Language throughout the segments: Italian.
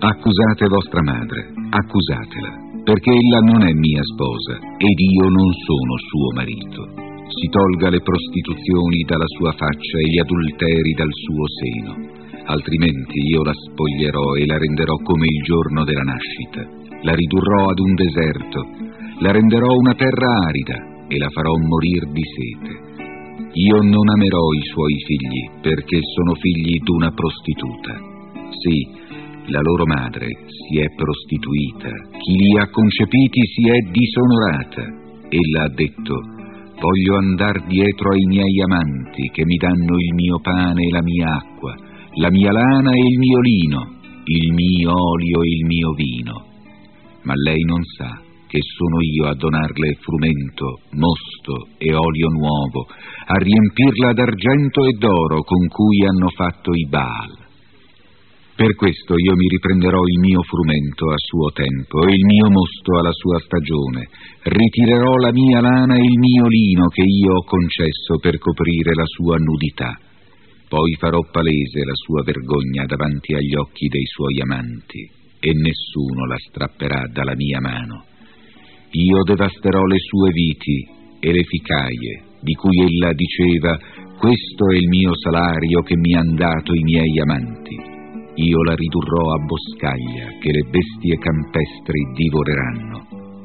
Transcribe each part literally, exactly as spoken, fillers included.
Accusate vostra madre, accusatela, perché ella non è mia sposa ed io non sono suo marito. Si tolga le prostituzioni dalla sua faccia e gli adulteri dal suo seno, altrimenti io la spoglierò e la renderò come il giorno della nascita. La ridurrò ad un deserto, la renderò una terra arida e la farò morir di sete. Io non amerò i suoi figli, perché sono figli d'una prostituta. Sì, la loro madre si è prostituita, chi li ha concepiti si è disonorata. Ella ha detto: voglio andar dietro ai miei amanti, che mi danno il mio pane e la mia acqua, la mia lana e il mio lino, il mio olio e il mio vino. Ma lei non sa che sono io a donarle frumento, mosto e olio nuovo, a riempirla d'argento e d'oro con cui hanno fatto i Baal. Per questo io mi riprenderò il mio frumento a suo tempo e il mio mosto alla sua stagione, ritirerò la mia lana e il mio lino che io ho concesso per coprire la sua nudità. Poi farò palese la sua vergogna davanti agli occhi dei suoi amanti e nessuno la strapperà dalla mia mano. Io devasterò le sue viti e le ficaie, di cui ella diceva: questo è il mio salario che mi han dato i miei amanti. Io la ridurrò a boscaglia che le bestie campestri divoreranno.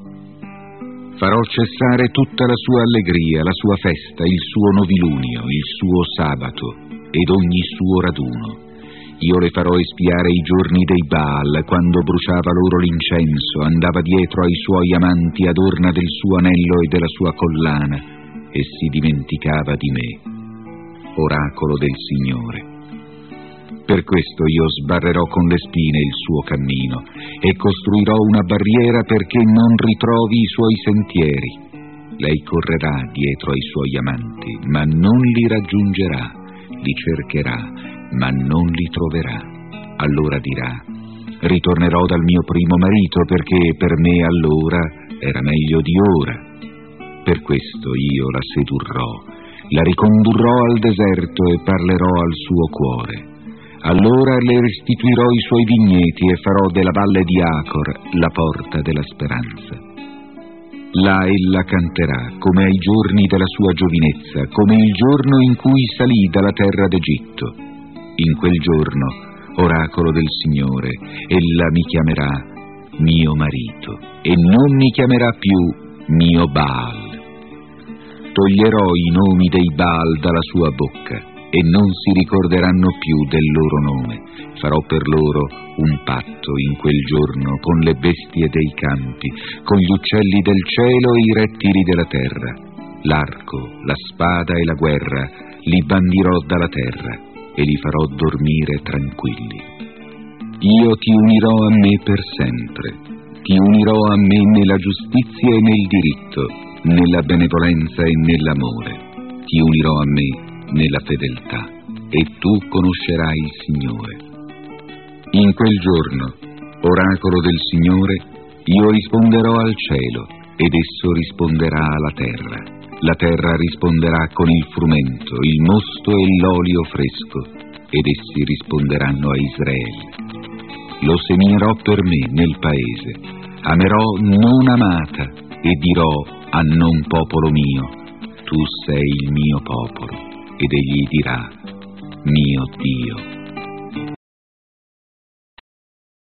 Farò cessare tutta la sua allegria, la sua festa, il suo novilunio, il suo sabato ed ogni suo raduno. Io le farò espiare i giorni dei Baal, quando bruciava loro l'incenso, andava dietro ai suoi amanti adorna del suo anello e della sua collana e si dimenticava di me, oracolo del Signore. Per questo io sbarrerò con le spine il suo cammino e costruirò una barriera perché non ritrovi i suoi sentieri. Lei correrà dietro ai suoi amanti, ma non li raggiungerà, li cercherà, ma non li troverà. Allora dirà: ritornerò dal mio primo marito, perché per me allora era meglio di ora. Per questo io la sedurrò, la ricondurrò al deserto e parlerò al suo cuore. Allora le restituirò i suoi vigneti e farò della valle di Acor la porta della speranza. Là ella canterà come ai giorni della sua giovinezza, come il giorno in cui salì dalla terra d'Egitto. In quel giorno, oracolo del Signore, ella mi chiamerà mio marito e non mi chiamerà più mio Baal. Toglierò i nomi dei Baal dalla sua bocca e non si ricorderanno più del loro nome. Farò per loro un patto in quel giorno con le bestie dei campi, con gli uccelli del cielo e i rettili della terra. L'arco, la spada e la guerra li bandirò dalla terra e li farò dormire tranquilli. Io ti unirò a me per sempre, ti unirò a me nella giustizia e nel diritto, nella benevolenza e nell'amore, ti unirò a me nella fedeltà, e tu conoscerai il Signore. In quel giorno, oracolo del Signore, io risponderò al cielo, ed esso risponderà alla terra. La terra risponderà con il frumento, il mosto e l'olio fresco, ed essi risponderanno a Israele. Lo seminierò per me nel paese, amerò non amata, e dirò a non popolo mio: tu sei il mio popolo. Ed egli dirà: mio Dio.